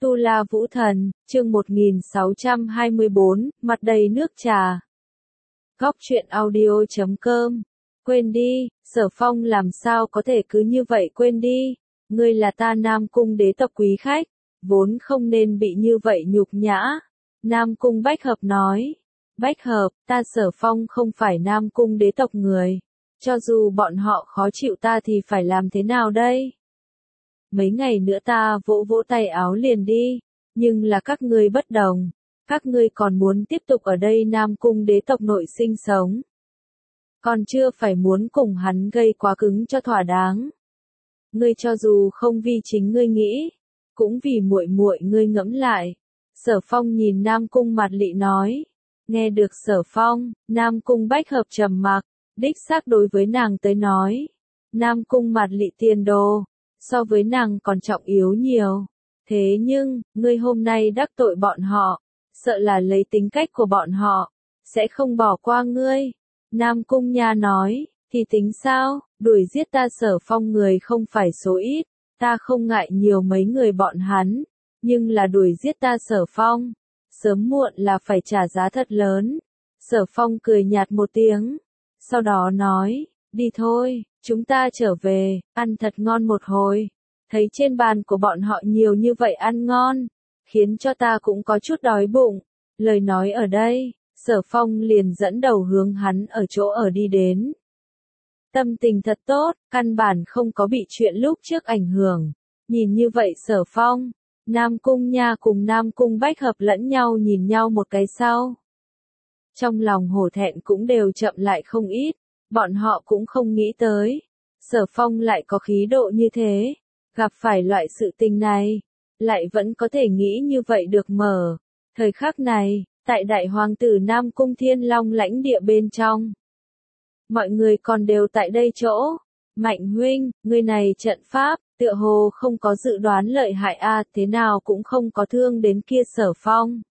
Tu La Vũ Thần, chương 1624, mặt đầy nước trà. Góc truyện audio.com. Quên đi, Sở Phong làm sao có thể cứ như vậy quên đi, ngươi là ta Nam Cung đế tộc quý khách, vốn không nên bị như vậy nhục nhã. Nam Cung Bách Hợp nói, Bách Hợp, ta Sở Phong không phải Nam Cung đế tộc người, cho dù bọn họ khó chịu ta thì phải làm thế nào đây? Mấy ngày nữa ta vỗ vỗ tay áo liền đi, nhưng là các ngươi bất đồng, các ngươi còn muốn tiếp tục ở đây Nam Cung đế tộc nội sinh sống. Còn chưa phải muốn cùng hắn gây quá cứng cho thỏa đáng. Ngươi cho dù không vì chính ngươi nghĩ, cũng vì muội muội ngươi ngẫm lại. Sở Phong nhìn Nam Cung Mạt Lị nói, nghe được Sở Phong, Nam Cung Bách Hợp trầm mặc, đích xác đối với nàng tới nói, Nam Cung Mạt Lị tiền đồ so với nàng còn trọng yếu nhiều. Thế nhưng, ngươi hôm nay đắc tội bọn họ, sợ là lấy tính cách của bọn họ, sẽ không bỏ qua ngươi. Nam Cung Nha nói, thì tính sao, đuổi giết ta Sở Phong người không phải số ít, ta không ngại nhiều mấy người bọn hắn, nhưng là đuổi giết ta Sở Phong, sớm muộn là phải trả giá thật lớn. Sở Phong cười nhạt một tiếng, sau đó nói, đi thôi, chúng ta trở về, ăn thật ngon một hồi. Thấy trên bàn của bọn họ nhiều như vậy ăn ngon, khiến cho ta cũng có chút đói bụng. Lời nói ở đây, Sở Phong liền dẫn đầu hướng hắn ở chỗ ở đi đến. Tâm tình thật tốt, căn bản không có bị chuyện lúc trước ảnh hưởng. Nhìn như vậy Sở Phong, Nam Cung Nha cùng Nam Cung Bách Hợp lẫn nhau nhìn nhau một cái sau. Trong lòng hổ thẹn cũng đều chậm lại không ít, bọn họ cũng không nghĩ tới. Sở Phong lại có khí độ như thế, gặp phải loại sự tình này, lại vẫn có thể nghĩ như vậy được mở. Thời khắc này, tại đại hoàng tử Nam Cung Thiên Long lãnh địa bên trong. Mọi người còn đều tại đây chỗ. Mạnh huynh, người này trận pháp, tựa hồ không có dự đoán lợi hại thế nào cũng không có thương đến kia Sở Phong.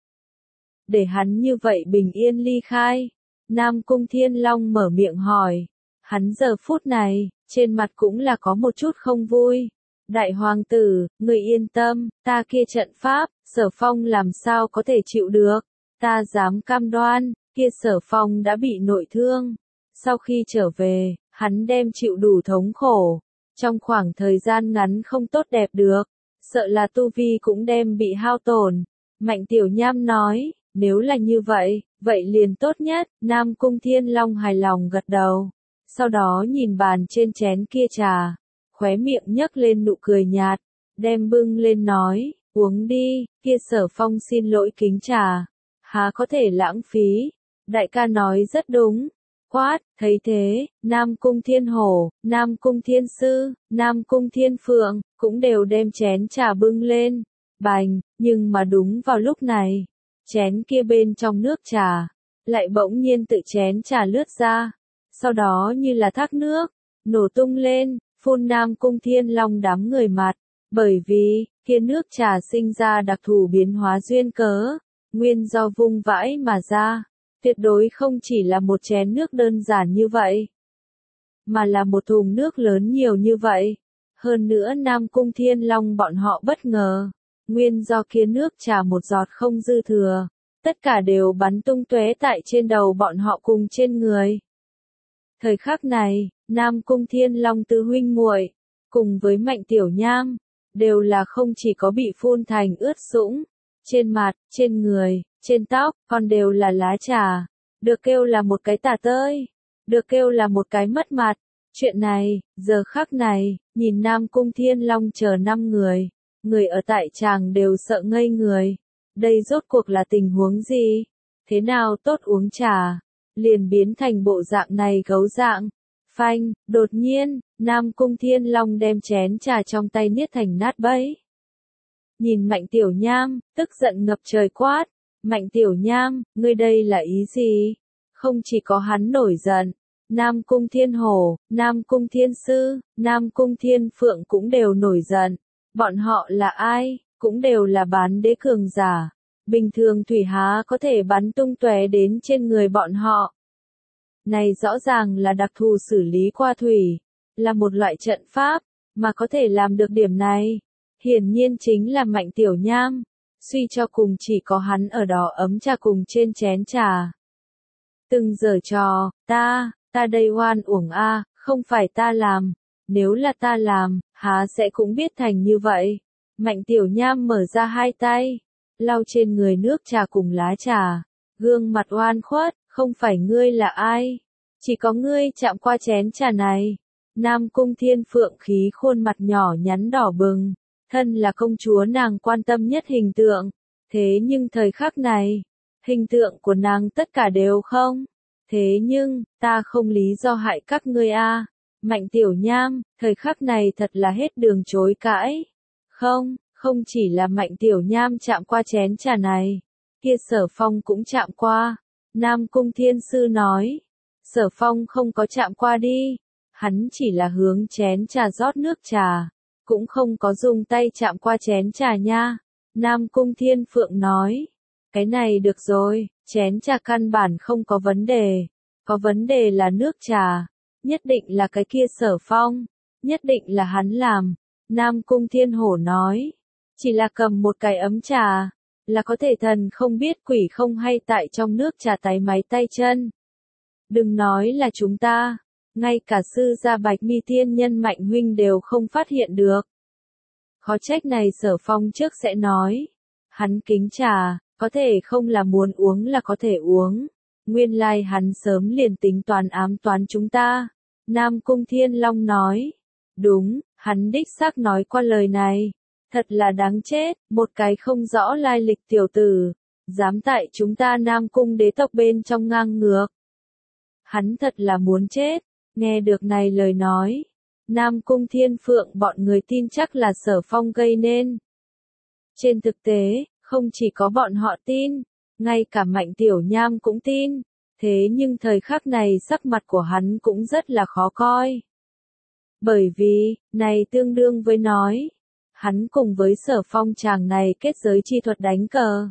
Để hắn như vậy bình yên ly khai. Nam Cung Thiên Long mở miệng hỏi. Hắn giờ phút này, trên mặt cũng là có một chút không vui. Đại hoàng tử, người yên tâm, ta kia trận pháp, Sở Phong làm sao có thể chịu được. Ta dám cam đoan, kia Sở Phong đã bị nội thương. Sau khi trở về, hắn đem chịu đủ thống khổ. Trong khoảng thời gian ngắn không tốt đẹp được, sợ là tu vi cũng đem bị hao tổn. Mạnh Tiểu Nham nói, nếu là như vậy, vậy liền tốt nhất. Nam Cung Thiên Long hài lòng gật đầu. Sau đó nhìn bàn trên chén kia trà, khóe miệng nhấc lên nụ cười nhạt, đem bưng lên nói, uống đi, kia Sở Phong xin lỗi kính trà, há có thể lãng phí, đại ca nói rất đúng. Quát, thấy thế, Nam Cung Thiên Hổ, Nam Cung Thiên Sư, Nam Cung Thiên Phượng, cũng đều đem chén trà bưng lên, bành, nhưng mà đúng vào lúc này, chén kia bên trong nước trà, lại bỗng nhiên tự chén trà lướt ra, sau đó như là thác nước, nổ tung lên, phun Nam Cung Thiên Long đám người mặt, bởi vì, kia nước trà sinh ra đặc thù biến hóa duyên cớ, nguyên do vung vãi mà ra. Tuyệt đối không chỉ là một chén nước đơn giản như vậy, mà là một thùng nước lớn nhiều như vậy. Hơn nữa Nam Cung Thiên Long bọn họ bất ngờ, nguyên do kia nước trà một giọt không dư thừa, tất cả đều bắn tung tóe tại trên đầu bọn họ cùng trên người. Thời khắc này, Nam Cung Thiên Long tứ huynh muội, cùng với Mạnh Tiểu Nham, đều là không chỉ có bị phun thành ướt sũng, trên mặt, trên người, trên tóc, còn đều là lá trà, được kêu là một cái tả tơi, được kêu là một cái mất mặt. Chuyện này, giờ khắc này, nhìn Nam Cung Thiên Long chờ 5 người ở tại tràng đều sợ ngây người. Đây rốt cuộc là tình huống gì? Thế nào tốt uống trà, liền biến thành bộ dạng này gấu dạng. Phanh, đột nhiên, Nam Cung Thiên Long đem chén trà trong tay niết thành nát bấy. Nhìn Mạnh Tiểu Nham, tức giận ngập trời quát. Mạnh Tiểu Nham, ngươi đây là ý gì? Không chỉ có hắn nổi giận, Nam Cung Thiên Hổ, Nam Cung Thiên Sư, Nam Cung Thiên Phượng cũng đều nổi giận. Bọn họ là ai? Cũng đều là bán đế cường giả. Bình thường thủy há có thể bắn tung tóe đến trên người bọn họ. Này rõ ràng là đặc thù xử lý qua thủy, là một loại trận pháp, mà có thể làm được điểm này. Hiển nhiên chính là Mạnh Tiểu Nham. Suy cho cùng chỉ có hắn ở đó ấm trà cùng trên chén trà. Từng giở trò, ta đây oan uổng a, không phải ta làm. Nếu là ta làm, há sẽ cũng biết thành như vậy. Mạnh Tiểu Nham mở ra hai tay, lau trên người nước trà cùng lá trà. Gương mặt oan khuất, không phải ngươi là ai? Chỉ có ngươi chạm qua chén trà này. Nam Cung Thiên Phượng khí khuôn mặt nhỏ nhắn đỏ bừng. Thân là công chúa nàng quan tâm nhất hình tượng. Thế nhưng thời khắc này, hình tượng của nàng tất cả đều không. Thế nhưng, ta không lý do hại các ngươi a. Mạnh Tiểu Nham, thời khắc này thật là hết đường chối cãi. Không chỉ là Mạnh Tiểu Nham chạm qua chén trà này. Kia Sở Phong cũng chạm qua. Nam Cung Thiên Sư nói. Sở Phong không có chạm qua đi. Hắn chỉ là hướng chén trà rót nước trà. Cũng không có dùng tay chạm qua chén trà nha. Nam Cung Thiên Phượng nói. Cái này được rồi, chén trà căn bản không có vấn đề. Có vấn đề là nước trà. Nhất định là cái kia Sở Phong. Nhất định là hắn làm. Nam Cung Thiên Hổ nói. Chỉ là cầm một cái ấm trà. Là có thể thần không biết quỷ không hay tại trong nước trà táy máy tay chân. Đừng nói là chúng ta. Ngay cả sư gia Bạch Mi Thiên Nhân Mạnh huynh đều không phát hiện được. Khó trách này Sở Phong trước sẽ nói. Hắn kính trà, có thể không là muốn uống là có thể uống. Nguyên lai hắn sớm liền tính toán ám toán chúng ta. Nam Cung Thiên Long nói. Đúng, hắn đích xác nói qua lời này. Thật là đáng chết, một cái không rõ lai lịch tiểu tử. Dám tại chúng ta Nam Cung đế tộc bên trong ngang ngược. Hắn thật là muốn chết. Nghe được này lời nói. Nam Cung Thiên Phượng bọn người tin chắc là Sở Phong gây nên. Trên thực tế, không chỉ có bọn họ tin, ngay cả Mạnh Tiểu Nham cũng tin. Thế nhưng thời khắc này sắc mặt của hắn cũng rất là khó coi. Bởi vì, này tương đương với nói, hắn cùng với Sở Phong chàng này kết giới chi thuật đánh cờ.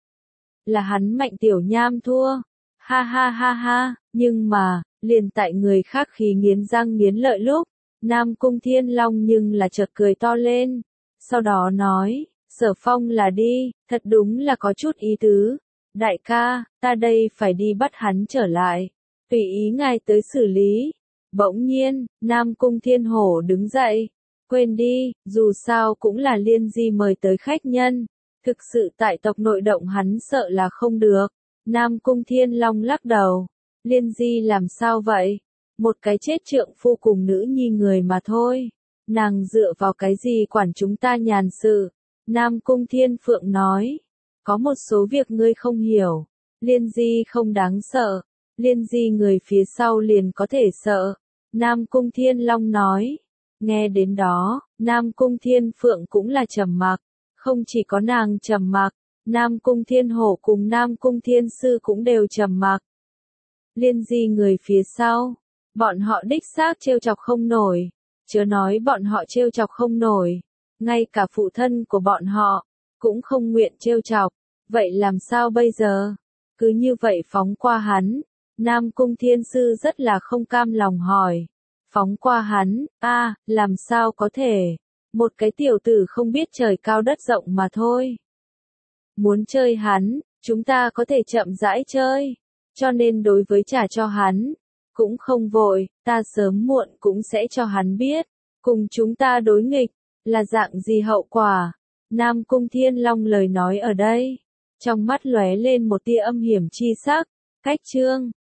Là hắn Mạnh Tiểu Nham thua. Ha ha ha ha, nhưng mà, liền tại người khác khí nghiến răng nghiến lợi lúc, Nam Cung Thiên Long nhưng là chợt cười to lên. Sau đó nói, Sở Phong là đi, thật đúng là có chút ý tứ. Đại ca, ta đây phải đi bắt hắn trở lại. Tùy ý ngài tới xử lý. Bỗng nhiên, Nam Cung Thiên Hổ đứng dậy. Quên đi, dù sao cũng là Liên Di mời tới khách nhân. Thực sự tại tộc nội động hắn sợ là không được. Nam Cung Thiên Long lắc đầu. Liên Di làm sao vậy? Một cái chết trượng phu cùng nữ nhi người mà thôi. Nàng dựa vào cái gì quản chúng ta nhàn sự? Nam Cung Thiên Phượng nói. Có một số việc ngươi không hiểu. Liên Di không đáng sợ. Liên Di người phía sau liền có thể sợ. Nam Cung Thiên Long nói. Nghe đến đó, Nam Cung Thiên Phượng cũng là trầm mặc. Không chỉ có nàng trầm mặc, Nam Cung Thiên Hổ cùng Nam Cung Thiên Sư cũng đều trầm mặc. Liên Di người phía sau, bọn họ đích xác trêu chọc không nổi. Chớ nói bọn họ trêu chọc không nổi, ngay cả phụ thân của bọn họ cũng không nguyện trêu chọc. Vậy làm sao bây giờ? Cứ như vậy phóng qua hắn? Nam Cung Thiên Sư rất là không cam lòng hỏi. Phóng qua hắn? Làm sao có thể? Một cái tiểu tử không biết trời cao đất rộng mà thôi. Muốn chơi hắn, chúng ta có thể chậm rãi chơi. Cho nên đối với trả cho hắn, cũng không vội, ta sớm muộn cũng sẽ cho hắn biết. Cùng chúng ta đối nghịch, là dạng gì hậu quả. Nam Cung Thiên Long lời nói ở đây. Trong mắt lóe lên một tia âm hiểm chi sắc. Cách chương